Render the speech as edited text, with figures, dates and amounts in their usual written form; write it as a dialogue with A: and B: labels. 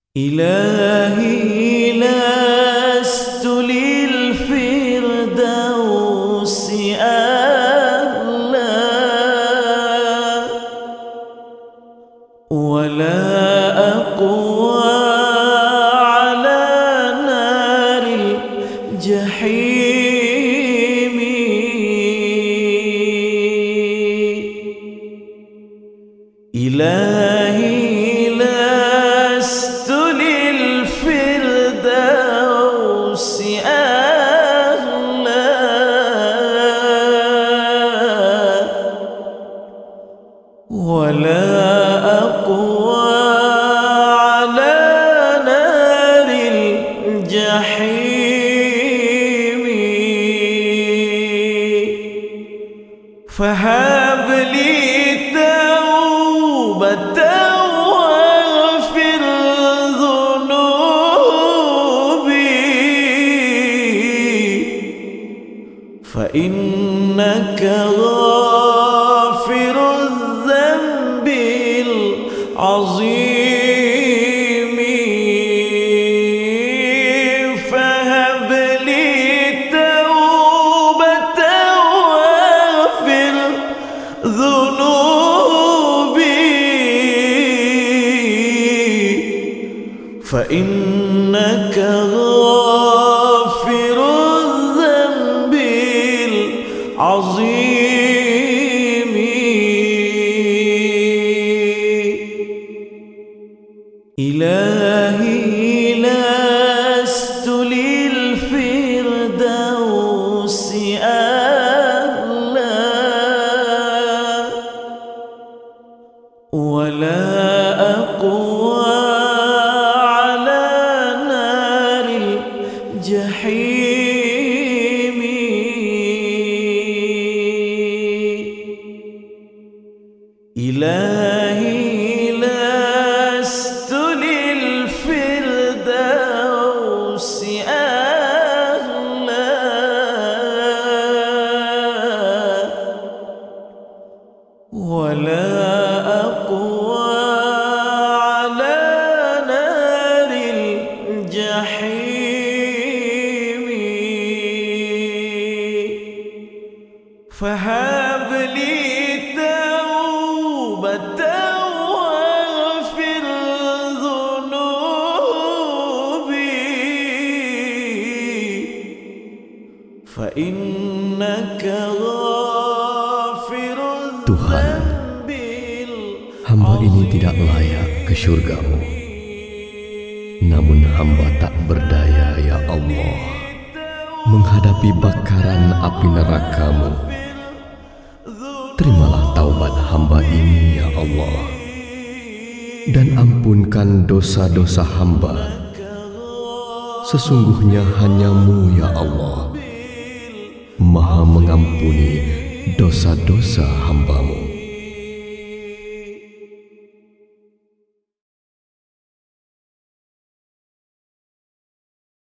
A: إلهي لست للفردوس أهلا ولا أقوى على نار الجحيم. إلهي لست للفردوس أهلا ولا أقوى على نار الجحيم. فهب لي توبة واغفر ذنوبي فإنك غافر الذنب العظيم. فهب لي توبة واغفر ذنوبي فإنك غافر الذنب العظيم. إلهي لست للفردوس أهلا ولا أقوى على نار الجحيم. إلهي لست للفردوس أهلا ولا أقوى على نار الجحيم. فهب لي توبة واغفر ذنوبي فإنك غافر
B: Tuhan, hamba ini tidak layak ke surga-Mu, namun hamba tak berdaya ya Allah menghadapi bakaran api neraka-Mu. Terimalah taubat hamba ini ya Allah, dan ampunkan dosa-dosa hamba. Sesungguhnya hanya-Mu ya Allah Maha mengampuni dosa-dosa hamba-Mu.